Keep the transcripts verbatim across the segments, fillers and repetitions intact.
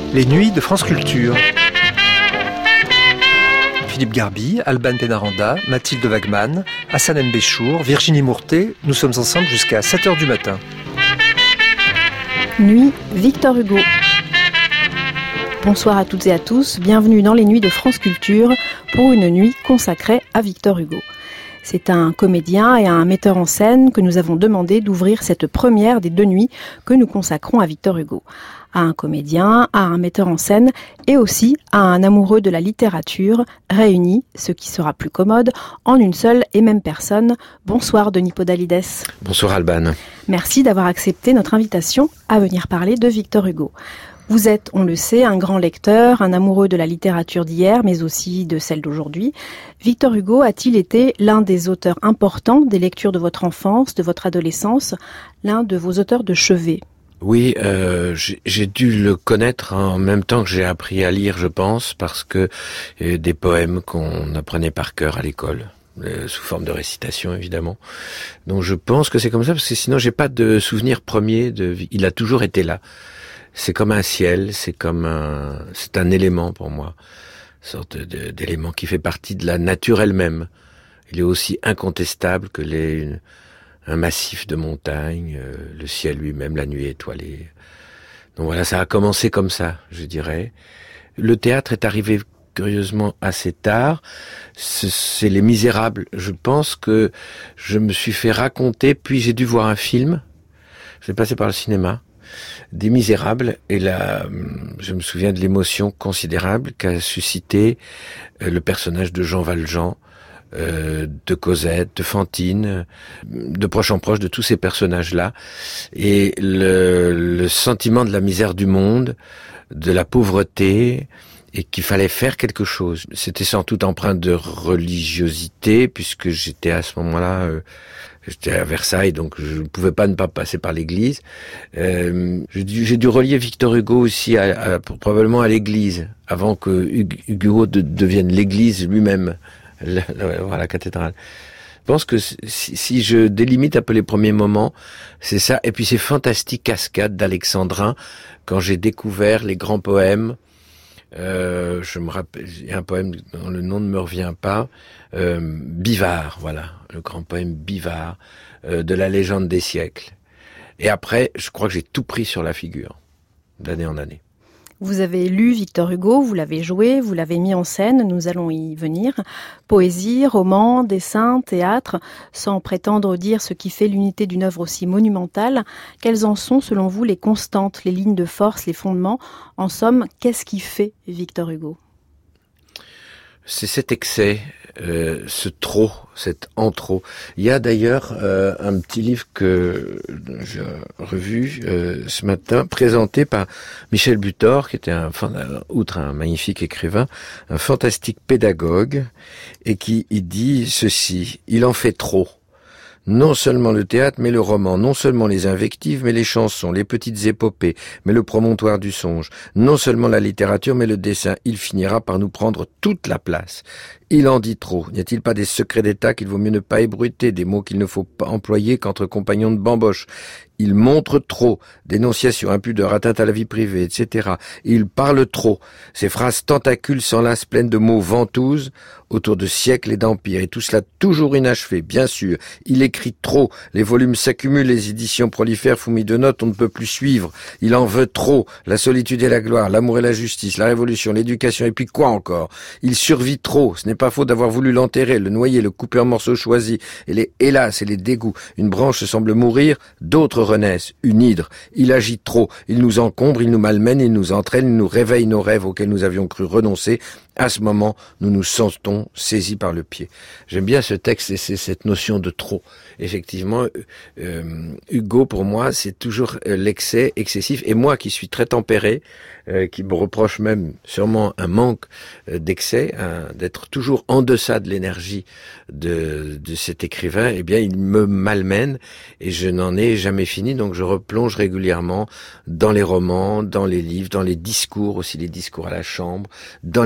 Les nuits de France Culture. Philippe Garbi, Alban Pénaranda, Mathilde Wagman, Hassan Mbéchour, Virginie Mourtet, nous sommes ensemble jusqu'à sept heures du matin. Nuit, Victor Hugo. Bonsoir à toutes et à tous, bienvenue dans les nuits de France Culture pour une nuit consacrée à Victor Hugo. C'est un comédien et un metteur en scène que nous avons demandé d'ouvrir cette première des deux nuits que nous consacrons à Victor Hugo. À un comédien, à un metteur en scène et aussi à un amoureux de la littérature, réunis, ce qui sera plus commode, en une seule et même personne. Bonsoir Denis Podalides. Bonsoir Alban. Merci d'avoir accepté notre invitation à venir parler de Victor Hugo. Vous êtes, on le sait, un grand lecteur, un amoureux de la littérature d'hier, mais aussi de celle d'aujourd'hui. Victor Hugo a-t-il été l'un des auteurs importants des lectures de votre enfance, de votre adolescence, l'un de vos auteurs de chevet ? Oui, euh, j'ai, j'ai dû le connaître en même temps que j'ai appris à lire, je pense, parce que euh, des poèmes qu'on apprenait par cœur à l'école. Euh, sous forme de récitation évidemment. Donc je pense que c'est comme ça, parce que sinon j'ai pas de souvenir premier de... Il a toujours été là. C'est comme un ciel, c'est comme un, c'est un élément pour moi, une sorte de, d'élément qui fait partie de la nature elle-même. Il est aussi incontestable que les, une, un massif de montagnes, euh, le ciel lui-même, la nuit étoilée. Donc voilà, ça a commencé comme ça, je dirais. Le théâtre est arrivé curieusement assez tard. C'est, c'est Les Misérables. Je pense que je me suis fait raconter, puis j'ai dû voir un film. J'ai passé par le cinéma. Des Misérables, et là, je me souviens de l'émotion considérable qu'a suscité le personnage de Jean Valjean, euh, de Cosette, de Fantine, de proche en proche de tous ces personnages-là, et le, le sentiment de la misère du monde, de la pauvreté, et qu'il fallait faire quelque chose. C'était sans doute empreint de religiosité, puisque j'étais à ce moment-là... Euh, J'étais à Versailles, donc je ne pouvais pas ne pas passer par l'église. Euh, j'ai, dû, j'ai dû relier Victor Hugo aussi, à, à, probablement à l'église, avant que Hugo de, devienne l'église lui-même, la, la, la cathédrale. Je pense que si, si je délimite un peu les premiers moments, c'est ça. Et puis ces fantastiques cascades d'Alexandrin, quand j'ai découvert les grands poèmes. Euh, je me rappelle, il y a un poème dont le nom ne me revient pas, euh, Bivard, voilà, le grand poème Bivard, euh, de la légende des siècles. Et après, je crois que j'ai tout pris sur la figure, d'année en année. Vous avez lu Victor Hugo, vous l'avez joué, vous l'avez mis en scène, nous allons y venir. Poésie, roman, dessin, théâtre, sans prétendre dire ce qui fait l'unité d'une œuvre aussi monumentale, quelles en sont selon vous les constantes, les lignes de force, les fondements ? En somme, qu'est-ce qui fait Victor Hugo ? C'est cet excès, euh, ce trop, cet en trop. Il y a d'ailleurs euh, un petit livre que j'ai revu euh, ce matin, présenté par Michel Butor, qui était un, outre un magnifique écrivain, un fantastique pédagogue, et qui il dit ceci: il en fait trop. Non seulement le théâtre, mais le roman, non seulement les invectives, mais les chansons, les petites épopées, mais le promontoire du songe, non seulement la littérature, mais le dessin, il finira par nous prendre toute la place. Il en dit trop. N'y a-t-il pas des secrets d'État qu'il vaut mieux ne pas ébruiter, des mots qu'il ne faut pas employer qu'entre compagnons de bamboche? Il montre trop, dénonciation, impudeur, atteinte à la vie privée, et cetera. Il parle trop. Ses phrases tentacules s'enlacent pleines de mots ventouses autour de siècles et d'empires, et tout cela toujours inachevé, bien sûr. Il écrit trop, les volumes s'accumulent, les éditions prolifèrent, fourmillent de notes, on ne peut plus suivre. Il en veut trop, la solitude et la gloire, l'amour et la justice, la révolution, l'éducation, et puis quoi encore? Il survit trop, ce n'est pas faute d'avoir voulu l'enterrer, le noyer, le couper en morceaux choisis, et les hélas et les dégoûts. Une branche semble mourir, d'autres renaissent, une hydre. Il agit trop, il nous encombre, il nous malmène, il nous entraîne, il nous réveille nos rêves auxquels nous avions cru renoncer. À ce moment, nous nous sentons saisis par le pied. J'aime bien ce texte et c'est cette notion de trop. Effectivement, euh, Hugo, pour moi, c'est toujours l'excès excessif. Et moi, qui suis très tempéré, euh, qui me reproche même sûrement un manque d'excès, hein, d'être toujours en deçà de l'énergie de, de cet écrivain, eh bien, il me malmène et je n'en ai jamais fini. Donc, je replonge régulièrement dans les romans, dans les livres, dans les discours, aussi les discours à la chambre, dans les pièces de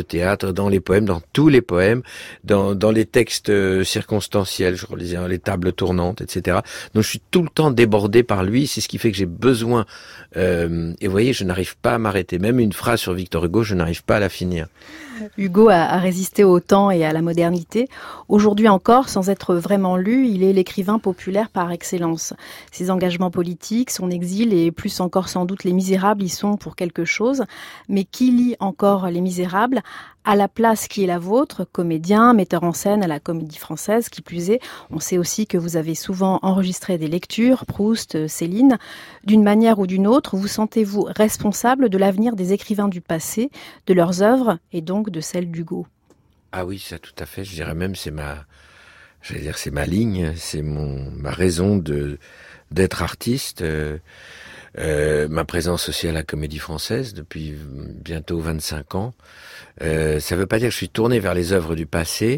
théâtre, dans les poèmes, dans tous les poèmes, dans, dans les textes euh, circonstanciels, je relisais hein, les tables tournantes, et cetera. Donc je suis tout le temps débordé par lui, c'est ce qui fait que j'ai besoin, euh, et vous voyez, je n'arrive pas à m'arrêter. Même une phrase sur Victor Hugo, je n'arrive pas à la finir. Hugo a, a résisté au temps et à la modernité. Aujourd'hui encore, sans être vraiment lu, il est l'écrivain populaire par excellence. Ses engagements politiques, son exil et plus encore sans doute Les Misérables y sont pour quelque chose. Mais qui lit encore Les Misérables à la place qui est la vôtre, comédien, metteur en scène à la Comédie Française, qui plus est. On sait aussi que vous avez souvent enregistré des lectures, Proust, Céline. D'une manière ou d'une autre, vous sentez-vous responsable de l'avenir des écrivains du passé, de leurs œuvres et donc de celle d'Hugo? Ah oui, ça tout à fait. Je dirais même c'est ma, j'allais dire c'est ma ligne, c'est mon ma raison de d'être artiste. Euh, euh, ma présence aussi à la Comédie Française depuis bientôt vingt-cinq ans. Euh, ça ne veut pas dire que je suis tourné vers les œuvres du passé,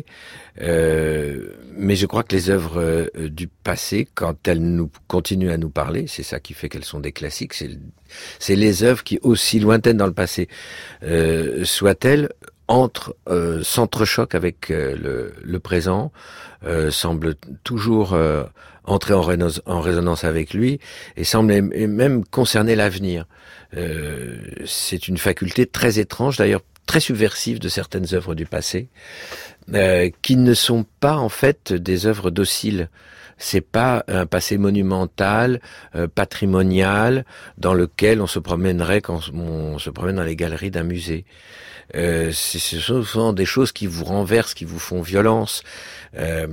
euh, mais je crois que les œuvres euh, du passé, quand elles nous continuent à nous parler, c'est ça qui fait qu'elles sont des classiques. C'est c'est les œuvres qui, aussi lointaines dans le passé euh, soient-elles, entre euh, s'entrechoquent avec euh, le, le présent, euh, semblent toujours euh, entrer en, réno- en résonance avec lui et semblent même concerner l'avenir. Euh, c'est une faculté très étrange, d'ailleurs très subversive de certaines œuvres du passé, euh, qui ne sont pas en fait des œuvres dociles. C'est pas un passé monumental, euh, patrimonial, dans lequel on se promènerait quand on se promène dans les galeries d'un musée. Euh, c'est, ce sont souvent des choses qui vous renversent, qui vous font violence, euh,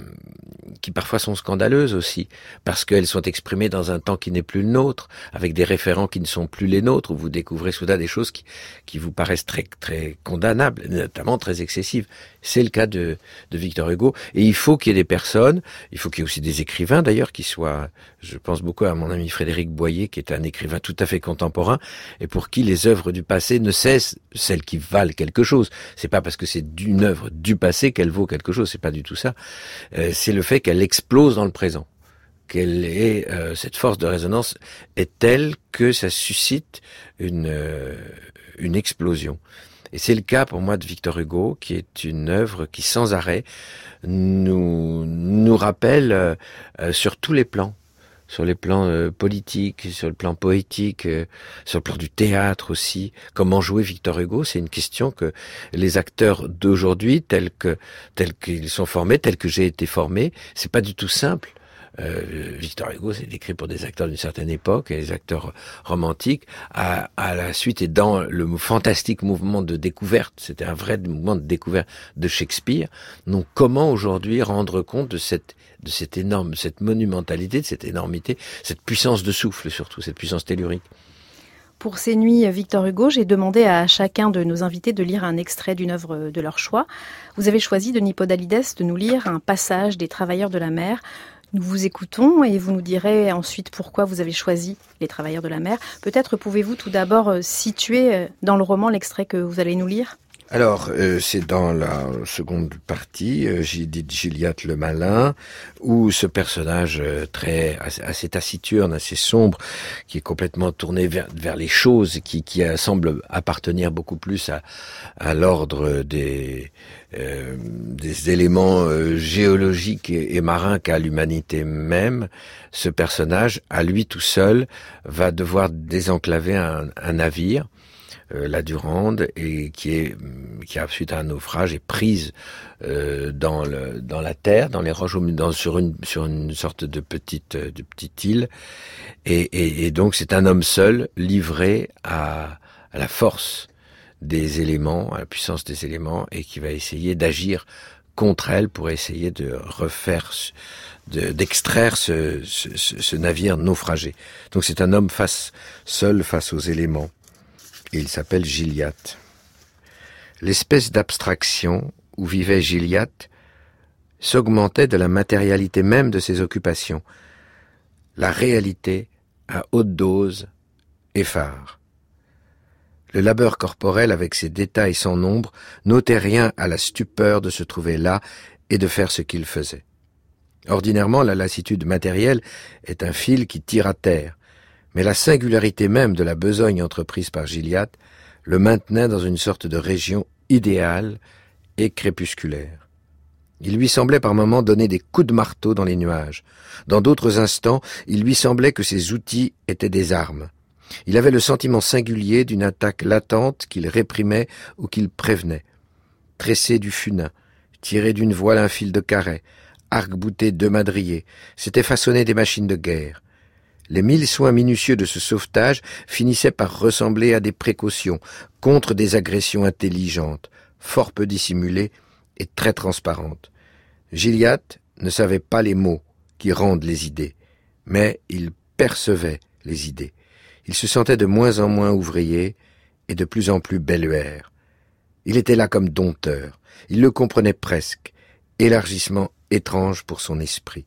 qui parfois sont scandaleuses aussi, parce qu'elles sont exprimées dans un temps qui n'est plus le nôtre, avec des référents qui ne sont plus les nôtres, où vous découvrez soudain des choses qui, qui vous paraissent très, très condamnables, notamment très excessives. C'est le cas de, de Victor Hugo. Et il faut qu'il y ait des personnes, il faut qu'il y ait aussi des écrivains d'ailleurs qui soient, je pense beaucoup à mon ami Frédéric Boyer, qui est un écrivain tout à fait contemporain, et pour qui les œuvres du passé ne cessent, celles qui valent quelque chose. C'est pas parce que c'est d'une œuvre du passé qu'elle vaut quelque chose, c'est pas du tout ça. Euh, c'est le fait qu'elle explose dans le présent. Qu'elle est, euh, cette force de résonance est telle que ça suscite une, euh, une explosion. Et c'est le cas pour moi de Victor Hugo, qui est une œuvre qui sans arrêt nous, nous rappelle euh, euh, sur tous les plans. Sur les plans euh, politiques, sur le plan poétique, euh, sur le plan du théâtre aussi. Comment jouer Victor Hugo, c'est une question que les acteurs d'aujourd'hui, tels que tels qu'ils sont formés, tels que j'ai été formé, c'est pas du tout simple. Euh, Victor Hugo, c'est écrit pour des acteurs d'une certaine époque, et les acteurs romantiques, à, à la suite et dans le fantastique mouvement de découverte, c'était un vrai mouvement de découverte de Shakespeare. Donc, comment aujourd'hui rendre compte de cette de cette énorme, cette monumentalité, de cette énormité, cette puissance de souffle surtout, cette puissance tellurique. Pour ces nuits Victor Hugo, j'ai demandé à chacun de nos invités de lire un extrait d'une œuvre de leur choix. Vous avez choisi, Denis Podalides, de nous lire un passage des Travailleurs de la mer. Nous vous écoutons et vous nous direz ensuite pourquoi vous avez choisi les Travailleurs de la mer. Peut-être pouvez-vous tout d'abord situer dans le roman l'extrait que vous allez nous lire ? Alors, euh, c'est dans la seconde partie, euh, j'ai dit Gilliatt le malin, où ce personnage euh, très assez, assez taciturne, assez sombre, qui est complètement tourné vers, vers les choses, qui, qui euh, semble appartenir beaucoup plus à, à l'ordre des, euh, des éléments euh, géologiques et, et marins qu'à l'humanité même. Ce personnage, à lui tout seul, va devoir désenclaver un, un navire. Euh, la Durande, et qui est qui a suite à un naufrage est prise euh, dans le dans la terre, dans les roches, dans, sur une sur une sorte de petite de petite île, et, et, et donc c'est un homme seul livré à, à la force des éléments, à la puissance des éléments, et qui va essayer d'agir contre elle pour essayer de refaire, de, d'extraire ce, ce, ce navire naufragé. Donc c'est un homme face seul face aux éléments. Et il s'appelle Gilliatt. L'espèce d'abstraction où vivait Gilliatt s'augmentait de la matérialité même de ses occupations. La réalité, à haute dose, effare. Le labeur corporel, avec ses détails sans nombre, n'ôtait rien à la stupeur de se trouver là et de faire ce qu'il faisait. Ordinairement, la lassitude matérielle est un fil qui tire à terre. Mais la singularité même de la besogne entreprise par Gilliatt le maintenait dans une sorte de région idéal et crépusculaire. Il lui semblait par moments donner des coups de marteau dans les nuages. Dans d'autres instants, il lui semblait que ses outils étaient des armes. Il avait le sentiment singulier d'une attaque latente qu'il réprimait ou qu'il prévenait. Tressé du funin, tiré d'une voile un fil de carret, arc-bouté deux madriers, s'étaient façonnées des machines de guerre. Les mille soins minutieux de ce sauvetage finissaient par ressembler à des précautions contre des agressions intelligentes, fort peu dissimulées et très transparentes. Gilliatt ne savait pas les mots qui rendent les idées, mais il percevait les idées. Il se sentait de moins en moins ouvrier et de plus en plus belluaire. Il était là comme dompteur, il le comprenait presque, élargissement étrange pour son esprit.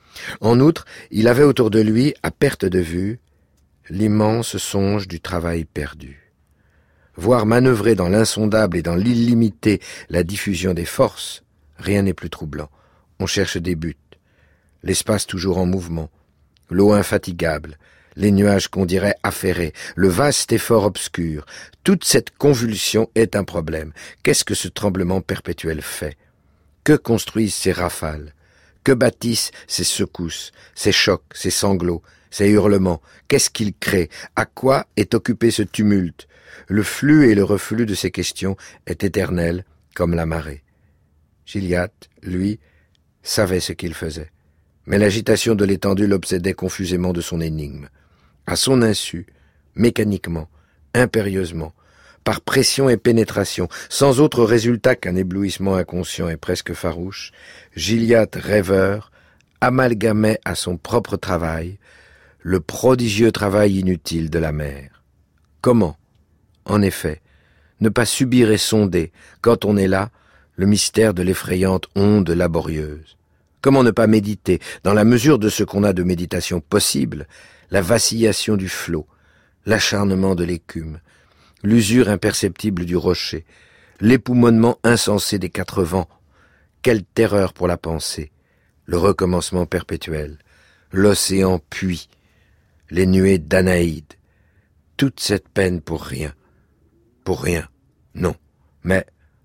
En outre, il avait autour de lui, à perte de vue, l'immense songe du travail perdu. Voir manœuvrer dans l'insondable et dans l'illimité la diffusion des forces, rien n'est plus troublant. On cherche des buts, l'espace toujours en mouvement, l'eau infatigable, les nuages qu'on dirait affairés, le vaste effort obscur. Toute cette convulsion est un problème. Qu'est-ce que ce tremblement perpétuel fait? Que construisent ces rafales? Que bâtissent ces secousses, ces chocs, ces sanglots, ces hurlements? Qu'est-ce qu'ils créent? À quoi est occupé ce tumulte? Le flux et le reflux de ces questions est éternel, comme la marée. Gilliatt, lui, savait ce qu'il faisait. Mais l'agitation de l'étendue l'obsédait confusément de son énigme. À son insu, mécaniquement, impérieusement, par pression et pénétration, sans autre résultat qu'un éblouissement inconscient et presque farouche, Gilliatt, rêveur, amalgamait à son propre travail le prodigieux travail inutile de la mer. Comment, en effet, ne pas subir et sonder, quand on est là, le mystère de l'effrayante onde laborieuse? Comment ne pas méditer, dans la mesure de ce qu'on a de méditation possible, la vacillation du flot, l'acharnement de l'écume, l'usure imperceptible du rocher, l'époumonement insensé des quatre vents? Quelle terreur pour la pensée, le recommencement perpétuel, l'océan puits, les nuées d'Anaïde, toute cette peine pour rien, pour rien, non, mais,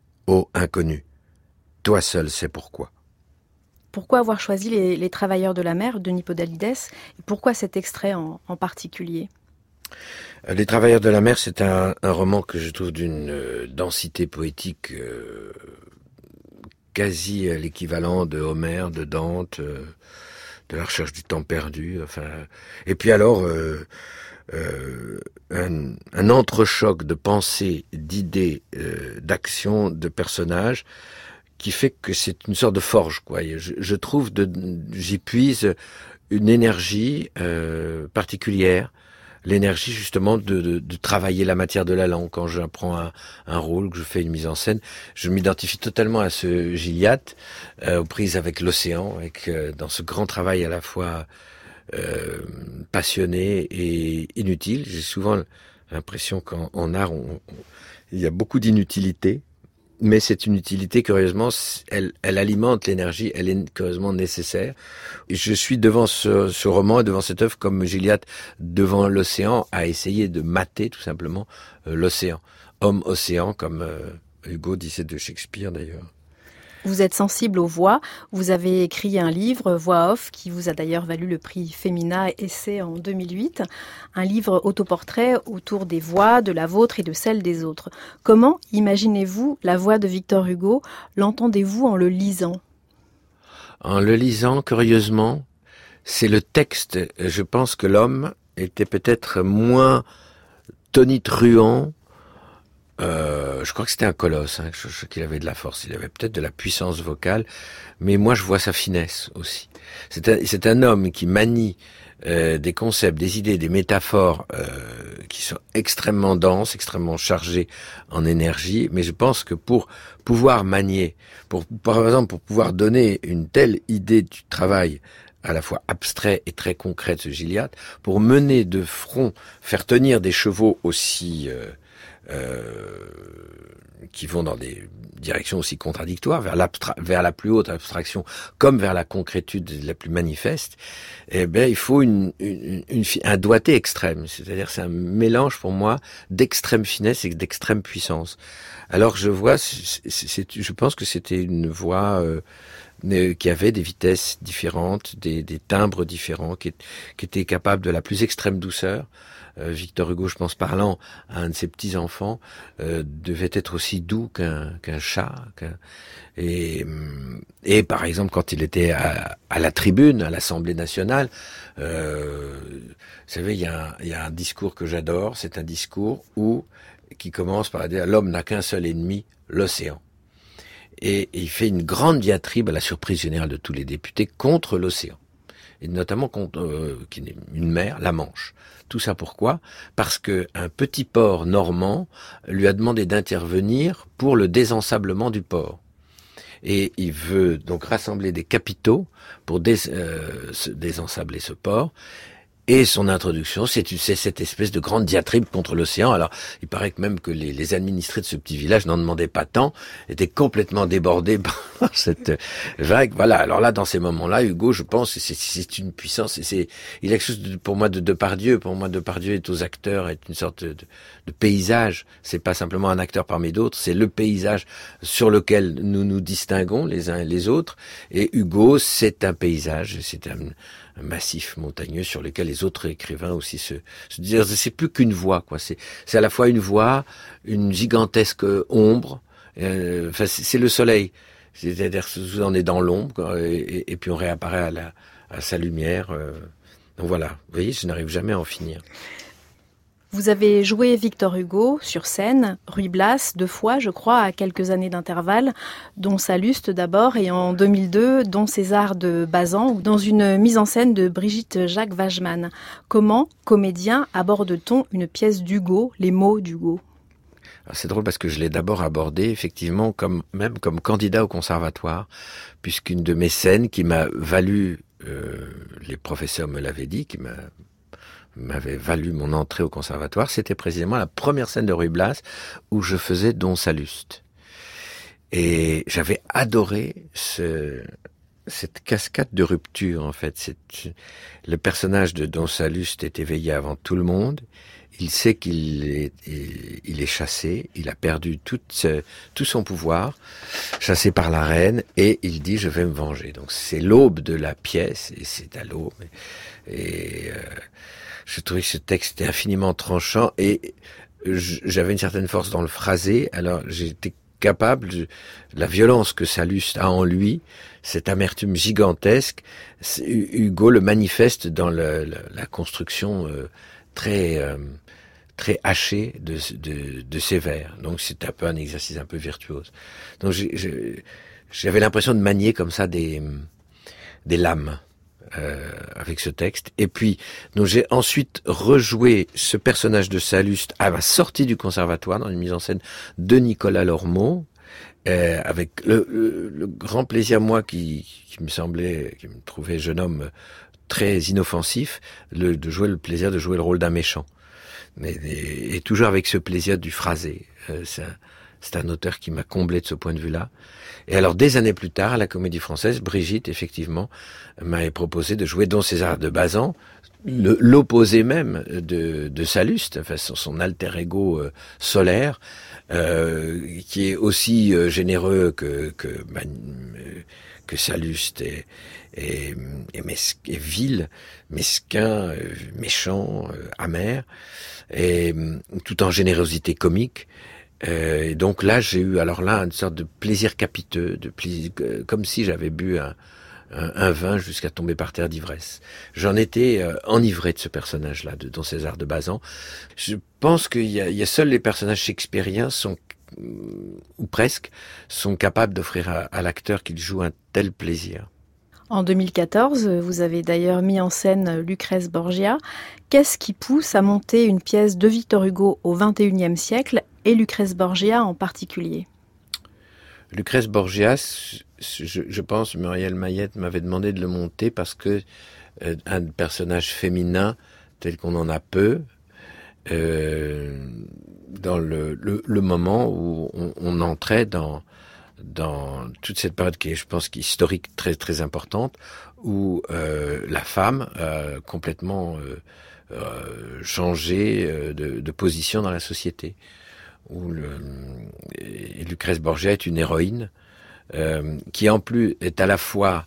ô inconnu, toi seul sais pourquoi. Pourquoi avoir choisi les, les Travailleurs de la mer de Nipodalides et pourquoi cet extrait en, en particulier? Les Travailleurs de la mer, c'est un, un roman que je trouve d'une euh, densité poétique euh, quasi à l'équivalent de Homère, de Dante, euh, de la recherche du temps perdu. Enfin, et puis alors, euh, euh, un, un entrechoc de pensées, d'idées, euh, d'actions, de personnages, qui fait que c'est une sorte de forge, quoi. Je, je trouve, de, j'y puise une énergie euh, particulière, l'énergie justement de, de, de travailler la matière de la langue. Quand j'apprends un, un rôle, que je fais une mise en scène, je m'identifie totalement à ce Gilliatt, euh, aux prises avec l'océan, avec euh, dans ce grand travail à la fois euh, passionné et inutile. J'ai souvent l'impression qu'en en art, on, on, il y a beaucoup d'inutilité. Mais c'est une utilité, curieusement, elle, elle alimente l'énergie, elle est curieusement nécessaire. Et je suis devant ce, ce roman et devant cette œuvre comme Gilliatt devant l'océan, à essayer de mater tout simplement euh, l'océan. Homme-océan, comme euh, Hugo disait de Shakespeare d'ailleurs. Vous êtes sensible aux voix. Vous avez écrit un livre, Voix off, qui vous a d'ailleurs valu le prix Femina Essai en deux mille huit. Un livre autoportrait autour des voix, de la vôtre et de celle des autres. Comment imaginez-vous la voix de Victor Hugo? L'entendez-vous en le lisant? En le lisant, curieusement, c'est le texte. Je pense que l'homme était peut-être moins tonitruant. Euh, je crois que c'était un colosse, hein, je, je, qu'il avait de la force, il avait peut-être de la puissance vocale, mais moi je vois sa finesse aussi. C'est un, c'est un homme qui manie euh, des concepts, des idées, des métaphores euh, qui sont extrêmement denses, extrêmement chargées en énergie, mais je pense que pour pouvoir manier, pour, par exemple pour pouvoir donner une telle idée du travail à la fois abstrait et très concret de ce Gilliatt, pour mener de front, faire tenir des chevaux aussi... Euh, Euh, qui vont dans des directions aussi contradictoires, vers, l'abstra- vers la plus haute abstraction comme vers la concrétude la plus manifeste, eh ben il faut une, une, une, un doigté extrême. C'est-à-dire c'est un mélange pour moi d'extrême finesse et d'extrême puissance. Alors je vois, c'est, c'est, je pense que c'était une voix euh, qui avait des vitesses différentes, des, des timbres différents, qui, qui était capable de la plus extrême douceur. Euh, Victor Hugo, je pense, parlant à un de ses petits-enfants, euh, devait être aussi doux qu'un, qu'un chat. Qu'un... Et, et par exemple, quand il était à, à la tribune, à l'Assemblée nationale, euh, vous savez, il y, a un, il y a un discours que j'adore, c'est un discours où, qui commence par dire « L'homme n'a qu'un seul ennemi, l'océan ». Et, et il fait une grande diatribe à la surprise générale de tous les députés contre l'océan. Et notamment contre euh, une mer, la Manche. Tout ça pourquoi ? Parce que un petit port normand lui a demandé d'intervenir pour le désensablement du port. Et il veut donc rassembler des capitaux pour dés, euh, se désensabler ce port. Et son introduction, c'est, c'est cette espèce de grande diatribe contre l'océan. Alors, il paraît que même que les, les administrés de ce petit village n'en demandaient pas tant, étaient complètement débordés par cette vague. Voilà. Alors là, dans ces moments-là, Hugo, je pense, c'est, c'est une puissance. Et c'est, il a quelque chose de, pour moi de Depardieu. Pour moi, Depardieu est aux acteurs, est une sorte de, de paysage. C'est pas simplement un acteur parmi d'autres, c'est le paysage sur lequel nous nous distinguons les uns et les autres. Et Hugo, c'est un paysage, c'est un, un massif montagneux sur lequel les autres écrivains aussi se, se disent, c'est plus qu'une voix, quoi. C'est, c'est à la fois une voix, une gigantesque ombre. Euh, enfin, c'est, c'est le soleil. C'est-à-dire, on est dans l'ombre, quoi, et, et, et puis on réapparaît à, la, à sa lumière. Euh. Donc voilà. Vous voyez, je n'arrive jamais à en finir. Vous avez joué Victor Hugo sur scène, Ruy Blas, deux fois, je crois, à quelques années d'intervalle, dont Salluste d'abord, et en deux mille deux, dont César de Bazan, dans une mise en scène de Brigitte Jacques-Wageman. Comment, comédien, aborde-t-on une pièce d'Hugo, les mots d'Hugo ? Alors c'est drôle parce que je l'ai d'abord abordé effectivement comme même comme candidat au conservatoire, puisqu'une de mes scènes qui m'a valu, euh, les professeurs me l'avaient dit, qui m'a m'avait valu mon entrée au conservatoire, c'était précisément la première scène de Ruy Blas où je faisais Don Salluste. Et j'avais adoré ce, cette cascade de rupture, en fait. C'est, le personnage de Don Salluste est éveillé avant tout le monde. Il sait qu'il est, il est chassé, il a perdu tout, ce, tout son pouvoir, chassé par la reine, et il dit « je vais me venger ». Donc c'est l'aube de la pièce, et c'est à l'aube. Et... Euh, je trouvais que ce texte était infiniment tranchant et j'avais une certaine force dans le phrasé. Alors j'étais capable de la violence que Salluste a en lui, cette amertume gigantesque. Hugo le manifeste dans le, le, la construction euh, très euh, très hachée de, de, de ses vers. Donc c'est un peu un exercice un peu virtuose. Donc j'ai, j'ai, j'avais l'impression de manier comme ça des des lames. Euh, avec ce texte. Et puis, donc j'ai ensuite rejoué ce personnage de Salluste à ma sortie du conservatoire dans une mise en scène de Nicolas Lormeau, euh, avec le, le, le grand plaisir, moi, qui, qui me semblait, qui me trouvait jeune homme très inoffensif, le, de jouer le plaisir de jouer le rôle d'un méchant. Mais, et, et toujours avec ce plaisir du phrasé. Euh, c'est un, c'est un auteur qui m'a comblé de ce point de vue-là. Et alors, des années plus tard, à la Comédie Française, Brigitte, effectivement, m'avait proposé de jouer Don César de Bazan, le, l'opposé même de, de Salluste, enfin son, son alter ego euh, solaire, euh, qui est aussi euh, généreux que que, que Salluste et, et, et, mesqu, et vil, mesquin, euh, méchant, euh, amer, et tout en générosité comique. Euh, et donc là, j'ai eu alors là une sorte de plaisir capiteux, de plaisir, euh, comme si j'avais bu un, un, un vin jusqu'à tomber par terre d'ivresse. J'en étais euh, enivré de ce personnage-là, de Don César de Bazan. Je pense qu'il y a, il y a seuls les personnages shakespeariens sont ou presque sont capables d'offrir à, à l'acteur qu'il joue un tel plaisir. En deux mille quatorze, vous avez d'ailleurs mis en scène Lucrèce Borgia. Qu'est-ce qui pousse à monter une pièce de Victor Hugo au vingt et unième siècle et Lucrèce Borgia en particulier ? Lucrèce Borgia, je, je pense, Muriel Mayette m'avait demandé de le monter parce que euh, un personnage féminin tel qu'on en a peu, euh, dans le, le, le moment où on, on entrait dans, dans toute cette période qui est, je pense, qui est historique très très importante, où euh, la femme a complètement euh, euh, changé de, de position dans la société. Où le, et Lucrèce Borgia est une héroïne euh, qui en plus est à la fois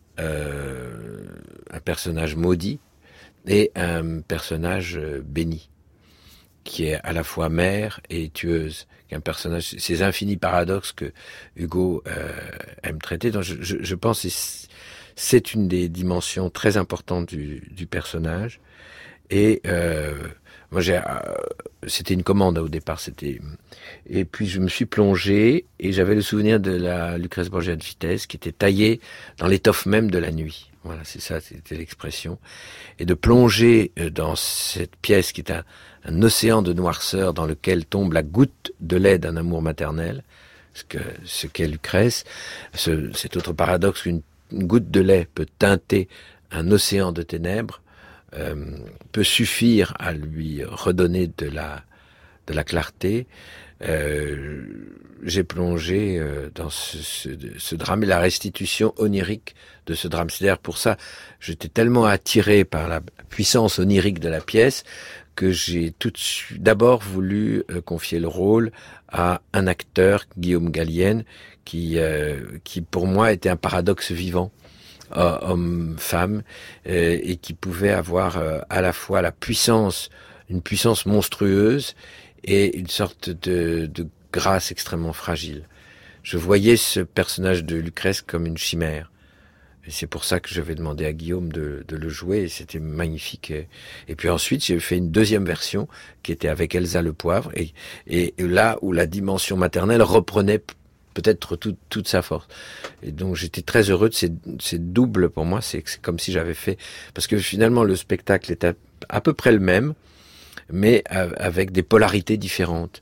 euh, un personnage maudit et un personnage béni, qui est à la fois mère et tueuse, qui est un personnage, ces infinis paradoxes que Hugo euh, aime traiter. Donc je, je, je pense que c'est une des dimensions très importantes du, du personnage. Et euh, moi, j'ai, euh, c'était une commande au départ, c'était. Et puis je me suis plongé et j'avais le souvenir de la Lucrèce Borgia de Vitesse qui était taillée dans l'étoffe même de la nuit. Voilà, c'est ça, c'était l'expression. Et de plonger dans cette pièce qui est un, un océan de noirceur dans lequel tombe la goutte de lait d'un amour maternel, ce que ce qu'est Lucrèce, ce, cet autre paradoxe qu'une une goutte de lait peut teinter un océan de ténèbres, euh, peut suffire à lui redonner de la de la clarté. Euh, j'ai plongé euh, dans ce, ce, ce drame et la restitution onirique de ce drame. C'est-à-dire pour ça, j'étais tellement attiré par la puissance onirique de la pièce que j'ai tout de suite d'abord voulu euh, confier le rôle à un acteur, Guillaume Gallienne, qui euh, qui pour moi était un paradoxe vivant, euh, homme-femme, euh, et qui pouvait avoir euh, à la fois la puissance, une puissance monstrueuse et une sorte de, de grâce extrêmement fragile. Je voyais ce personnage de Lucrèce comme une chimère. Et c'est pour ça que j'avais demandé à Guillaume de, de le jouer, et c'était magnifique. Et, et puis ensuite, j'ai fait une deuxième version qui était avec Elsa Le Poivre, et, et, et là où la dimension maternelle reprenait peut-être tout, toute sa force. Et donc j'étais très heureux de ces, ces doubles pour moi, c'est, c'est comme si j'avais fait... Parce que finalement, le spectacle était à, à peu près le même, mais avec des polarités différentes.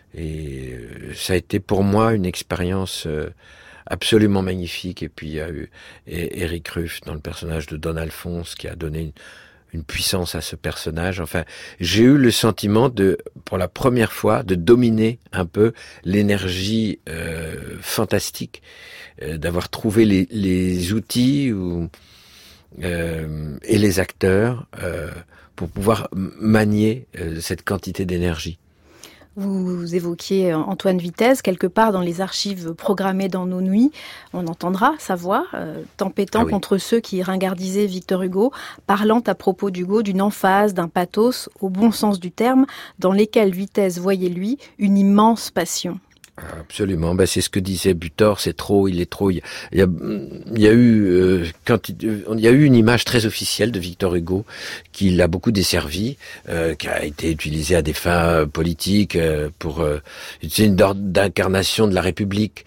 Et ça a été pour moi une expérience absolument magnifique. Et puis il y a eu Éric Ruff dans le personnage de Don Alphonse qui a donné une, une puissance à ce personnage. Enfin, j'ai eu le sentiment de, pour la première fois, de dominer un peu l'énergie euh, fantastique, euh, d'avoir trouvé les, les outils ou, euh, et les acteurs euh, pour pouvoir manier euh, cette quantité d'énergie. Vous évoquiez Antoine Vitesse, quelque part dans les archives programmées dans nos nuits, on entendra sa voix, euh, tempêtant ah oui. contre ceux qui ringardisaient Victor Hugo, parlant à propos d'Hugo d'une emphase, d'un pathos, au bon sens du terme, dans lesquels Vitesse voyait, lui, une immense passion. Absolument, ben c'est ce que disait Butor, c'est trop, il est trop. Il y a, il y a eu euh, quand il, il y a eu une image très officielle de Victor Hugo qui l'a beaucoup desservi, euh, qui a été utilisée à des fins politiques euh, pour euh, c'est une d'incarnation de la République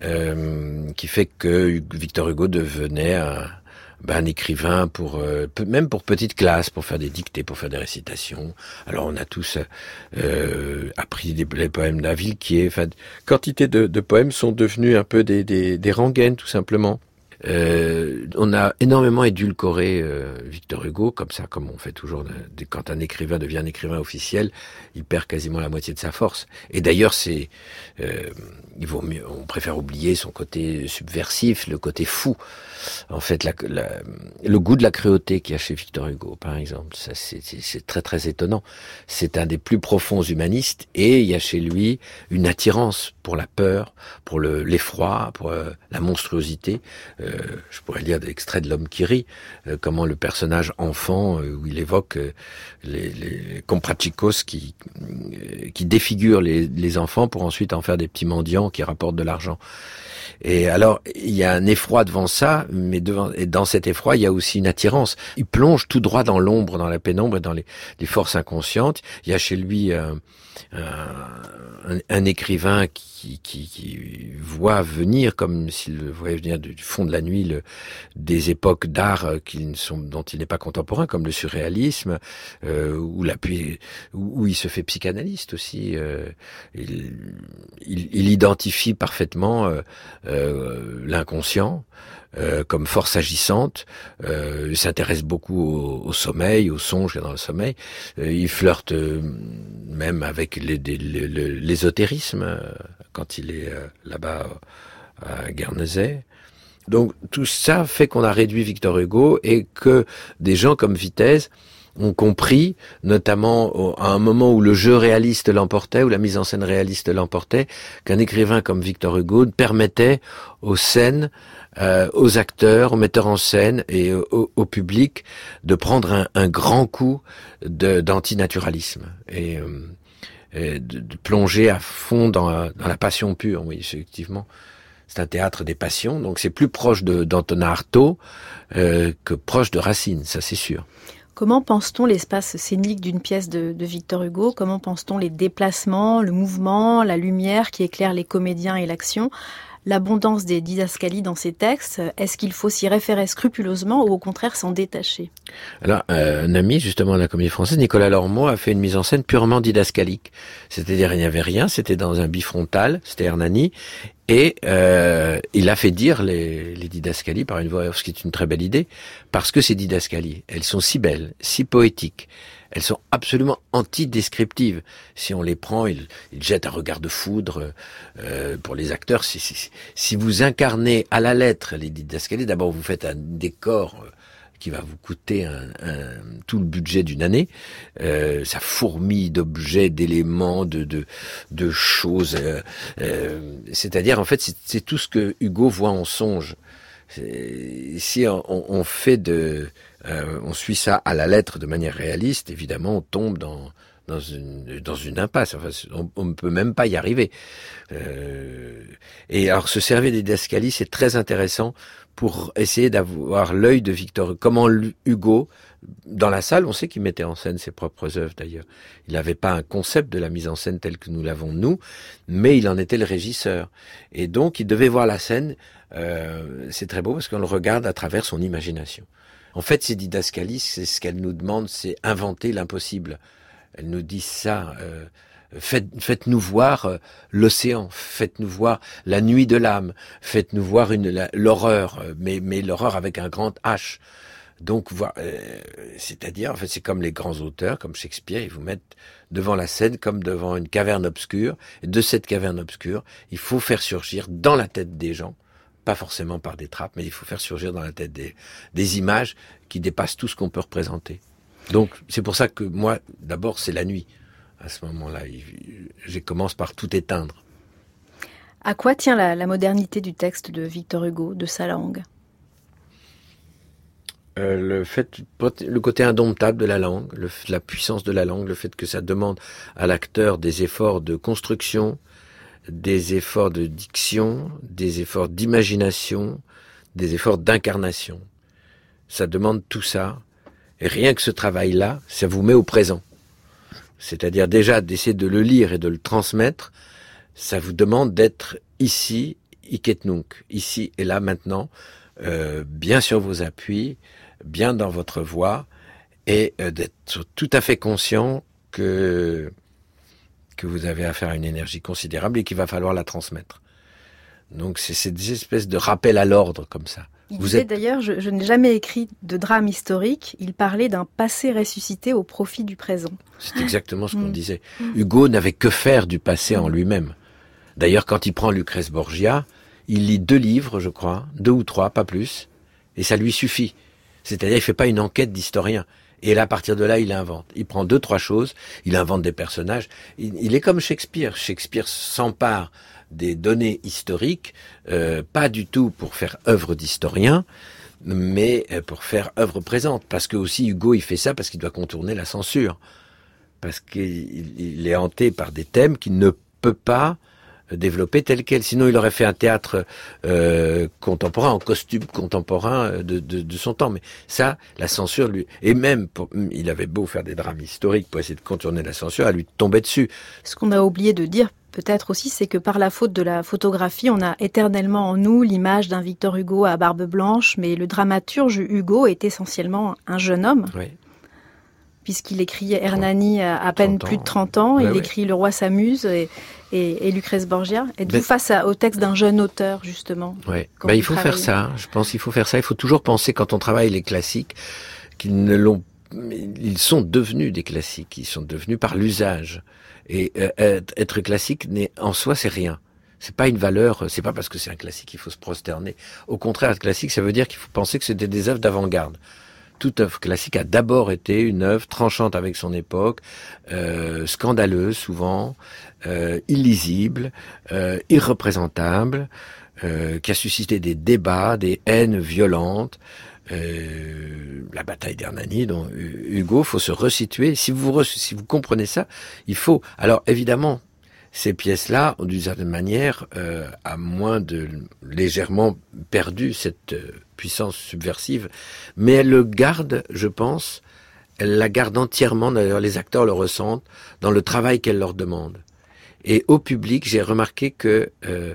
euh, qui fait que Victor Hugo devenait un Ben, un écrivain pour euh, même pour petite classe, pour faire des dictées, pour faire des récitations. Alors on a tous euh, appris des, les poèmes d'Aville, qui est, enfin, quantité de, de poèmes sont devenus un peu des, des, des rengaines tout simplement. Euh, on a énormément édulcoré euh, Victor Hugo, comme ça, comme on fait toujours de, de, quand un écrivain devient un écrivain officiel, il perd quasiment la moitié de sa force. Et d'ailleurs, c'est, euh, il vaut mieux, on préfère oublier son côté subversif, le côté fou. En fait, la, la, le goût de la cruauté qu'il y a chez Victor Hugo, par exemple, ça c'est, c'est, c'est très très étonnant. C'est un des plus profonds humanistes, et il y a chez lui une attirance pour la peur, pour le, l'effroi, pour euh, la monstruosité. Euh, je pourrais lire des extraits de L'Homme qui rit, euh, comment le personnage enfant, euh, où il évoque euh, les, les comprachicos qui, euh, qui défigurent les, les enfants pour ensuite en faire des petits mendiants qui rapportent de l'argent. Et alors, il y a un effroi devant ça, mais devant, et dans cet effroi, il y a aussi une attirance. Il plonge tout droit dans l'ombre, dans la pénombre et dans les, les forces inconscientes. Il y a chez lui euh, un, un écrivain qui, qui, qui voit venir, comme s'il le voyait venir du fond de la nuit, le, des époques d'art qui ne sont, dont il n'est pas contemporain, comme le surréalisme, euh, où, la, où, où il se fait psychanalyste aussi. Euh, il, il, il identifie parfaitement euh, euh, l'inconscient euh, comme force agissante. Euh, il s'intéresse beaucoup au, au sommeil, au songe dans le sommeil. Euh, il flirte euh, même avec les, les, les, l'ésotérisme, euh, quand il est euh, là-bas euh, à Guernesey. Donc tout ça fait qu'on a réduit Victor Hugo et que des gens comme Vitesse ont compris, notamment au, à un moment où le jeu réaliste l'emportait, où la mise en scène réaliste l'emportait, qu'un écrivain comme Victor Hugo permettait aux scènes, euh, aux acteurs, aux metteurs en scène et au, au public de prendre un, un grand coup de, d'antinaturalisme et, euh, et de, de plonger à fond dans, dans la passion pure. Oui, effectivement. C'est un théâtre des passions, donc c'est plus proche de, d'Antonin Artaud euh, que proche de Racine, ça c'est sûr. Comment pense-t-on l'espace scénique d'une pièce de, de Victor Hugo ? Comment pense-t-on les déplacements, le mouvement, la lumière qui éclaire les comédiens et l'action ? L'abondance des didascalies dans ces textes, est-ce qu'il faut s'y référer scrupuleusement ou au contraire s'en détacher ? Alors, euh, un ami justement de la Comédie Française, Nicolas Lormeau, a fait une mise en scène purement didascalique. C'est-à-dire, il n'y avait rien, c'était dans un bifrontal, c'était Hernani, et euh, il a fait dire les, les didascalies par une voix off, ce qui est une très belle idée, parce que ces didascalies, elles sont si belles, si poétiques, elles sont absolument anti-descriptives. Si on les prend, ils, ils jettent un regard de foudre euh, pour les acteurs. Si, si, si vous incarnez à la lettre les didascalies, d'abord vous faites un décor qui va vous coûter un, un, tout le budget d'une année. Euh, ça fourmille d'objets, d'éléments, de, de, de choses. Euh, euh, c'est-à-dire, en fait, c'est, c'est tout ce que Hugo voit en songe. C'est, si on, on fait de... Euh, on suit ça à la lettre de manière réaliste, évidemment, on tombe dans dans une dans une impasse. Enfin, on, on ne peut même pas y arriver. Euh, et alors, se servir des didascalies, c'est très intéressant pour essayer d'avoir l'œil de Victor. Comment Hugo, dans la salle, on sait qu'il mettait en scène ses propres œuvres d'ailleurs. Il n'avait pas un concept de la mise en scène tel que nous l'avons nous, mais il en était le régisseur. Et donc, il devait voir la scène. Euh, c'est très beau parce qu'on le regarde à travers son imagination. En fait, ces didascalies, c'est ce qu'elles nous demandent, c'est inventer l'impossible. Elles nous disent ça. Euh, faites, faites-nous voir euh, l'océan, faites-nous voir la nuit de l'âme, faites-nous voir une, la, l'horreur, mais, mais l'horreur avec un grand H. Donc, voir, euh, c'est-à-dire, en fait, c'est comme les grands auteurs, comme Shakespeare, ils vous mettent devant la scène comme devant une caverne obscure. Et de cette caverne obscure, il faut faire surgir dans la tête des gens, pas forcément par des trappes, mais il faut faire surgir dans la tête des, des images qui dépassent tout ce qu'on peut représenter. Donc, c'est pour ça que moi, d'abord, c'est la nuit. À ce moment-là, je commence par tout éteindre. À quoi tient la, la modernité du texte de Victor Hugo, de sa langue ? euh, le fait, le côté indomptable de la langue, le, la puissance de la langue, le fait que ça demande à l'acteur des efforts de construction, des efforts de diction, des efforts d'imagination, des efforts d'incarnation. Ça demande tout ça. Et rien que ce travail-là, ça vous met au présent. C'est-à-dire déjà d'essayer de le lire et de le transmettre, ça vous demande d'être ici, hic et nunc, ici et là maintenant, euh, bien sur vos appuis, bien dans votre voix, et euh, d'être tout à fait conscient que... que vous avez affaire à une énergie considérable et qu'il va falloir la transmettre. Donc c'est, c'est des espèces de rappels à l'ordre comme ça. Il vous disait êtes... d'ailleurs, je, je n'ai jamais écrit de drame historique, il parlait d'un passé ressuscité au profit du présent. C'est exactement ce qu'on mmh. disait. Hugo n'avait que faire du passé en lui-même. D'ailleurs, quand il prend Lucrèce Borgia, il lit deux livres, je crois, deux ou trois, pas plus, et ça lui suffit. C'est-à-dire, il fait pas une enquête d'historien. Et là, à partir de là, il invente. Il prend deux, trois choses, il invente des personnages. Il, il est comme Shakespeare. Shakespeare s'empare des données historiques, euh, pas du tout pour faire œuvre d'historien, mais pour faire œuvre présente. Parce que aussi, Hugo, il fait ça parce qu'il doit contourner la censure. Parce qu'il il est hanté par des thèmes qu'il ne peut pas développé tel quel. Sinon, il aurait fait un théâtre euh, contemporain, en costume contemporain de, de, de son temps. Mais ça, la censure, lui... Et même, pour, il avait beau faire des drames historiques pour essayer de contourner la censure, elle lui tombait dessus. Ce qu'on a oublié de dire, peut-être aussi, c'est que par la faute de la photographie, on a éternellement en nous l'image d'un Victor Hugo à barbe blanche, mais le dramaturge Hugo est essentiellement un jeune homme. Oui. Puisqu'il écrit Hernani à, à peine plus de trente ans, ouais, il ouais. écrit Le Roi s'amuse et, et, et Lucrèce Borgia. Êtes-vous ben, face à, au texte d'un jeune auteur, justement? Oui, ben, il faut travaille. faire ça. Je pense qu'il faut faire ça. Il faut toujours penser, quand on travaille les classiques, qu'ils ne l'ont ils sont devenus des classiques, ils sont devenus par l'usage. Et euh, être classique, n'est, en soi, c'est rien. C'est pas une valeur, c'est pas parce que c'est un classique qu'il faut se prosterner. Au contraire, être classique, ça veut dire qu'il faut penser que c'était des œuvres d'avant-garde. Toute œuvre classique a d'abord été une œuvre tranchante avec son époque, euh, scandaleuse souvent, euh, illisible, euh, irreprésentable, euh, qui a suscité des débats, des haines violentes. Euh, la bataille d'Hernani, dont Hugo, faut se resituer. Si vous re, si vous comprenez ça, il faut. Alors évidemment, ces pièces-là, d'une certaine manière, euh, à moins de légèrement perdu cette euh, puissance subversive, mais elle le garde, je pense, elle la garde entièrement, d'ailleurs les acteurs le ressentent, dans le travail qu'elle leur demande. Et au public, j'ai remarqué que euh,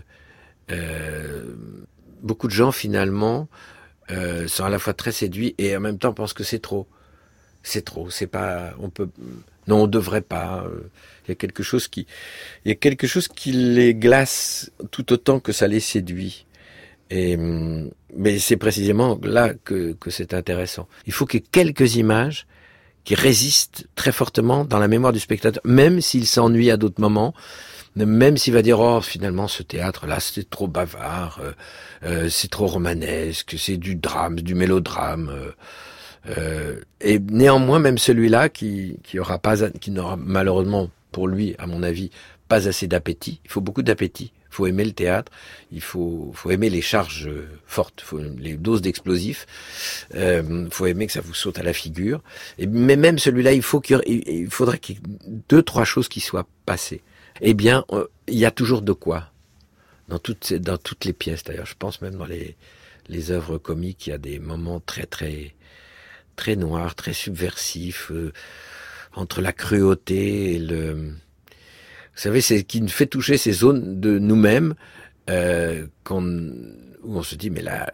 euh, beaucoup de gens, finalement, euh, sont à la fois très séduits et en même temps pensent que c'est trop. C'est trop, c'est pas... on peut... Non, on devrait pas. Il y a quelque chose qui, il y a quelque chose qui les glace tout autant que ça les séduit. Et, mais c'est précisément là que, que c'est intéressant. Il faut qu'il y ait quelques images qui résistent très fortement dans la mémoire du spectateur, même s'il s'ennuie à d'autres moments, même s'il va dire, oh, finalement, ce théâtre-là, c'est trop bavard, euh, euh, c'est trop romanesque, c'est du drame, du mélodrame, euh, Euh, et néanmoins, même celui-là qui, qui aura pas, qui n'aura malheureusement pour lui, à mon avis, pas assez d'appétit. Il faut beaucoup d'appétit. Il faut aimer le théâtre. Il faut, faut aimer les charges fortes, faut, les doses d'explosifs. Euh, il faut aimer que ça vous saute à la figure. Et, mais même celui-là, il faut qu'il, il faudrait qu'il y ait deux, trois choses qui soient passées. Eh bien, euh, il y a toujours de quoi dans toutes, dans toutes les pièces. D'ailleurs, je pense même dans les, les œuvres comiques, il y a des moments très, très très noir, très subversif, euh, entre la cruauté et le... Vous savez, c'est ce qui nous fait toucher ces zones de nous-mêmes, euh, qu'on, où on se dit, mais là,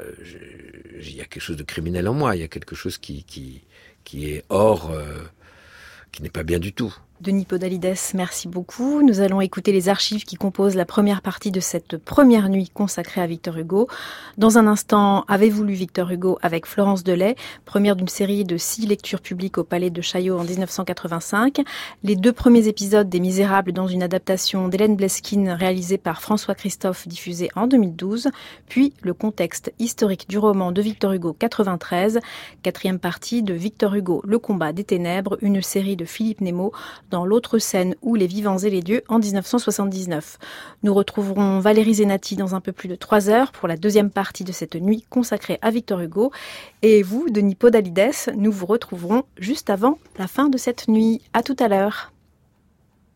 il y a quelque chose de criminel en moi, il y a quelque chose qui, qui, qui est hors, euh, qui n'est pas bien du tout. Denis Podalides, merci beaucoup. Nous allons écouter les archives qui composent la première partie de cette première nuit consacrée à Victor Hugo. Dans un instant, Avez-vous lu Victor Hugo avec Florence Delay, première d'une série de six lectures publiques au Palais de Chaillot en dix-neuf cent quatre-vingt-cinq. Les deux premiers épisodes des Misérables dans une adaptation d'Hélène Bleskine réalisée par François Christophe diffusée en deux mille douze. Puis le contexte historique du roman de Victor Hugo quatre-vingt-treize. Quatrième partie de Victor Hugo, Le combat des ténèbres, une série de Philippe Nemo dans l'autre scène où Les vivants et les dieux en dix-neuf cent soixante-dix-neuf. Nous retrouverons Valérie Zenati dans un peu plus de trois heures pour la deuxième partie de cette nuit consacrée à Victor Hugo. Et vous, Denis Podalides, nous vous retrouverons juste avant la fin de cette nuit. À tout à l'heure.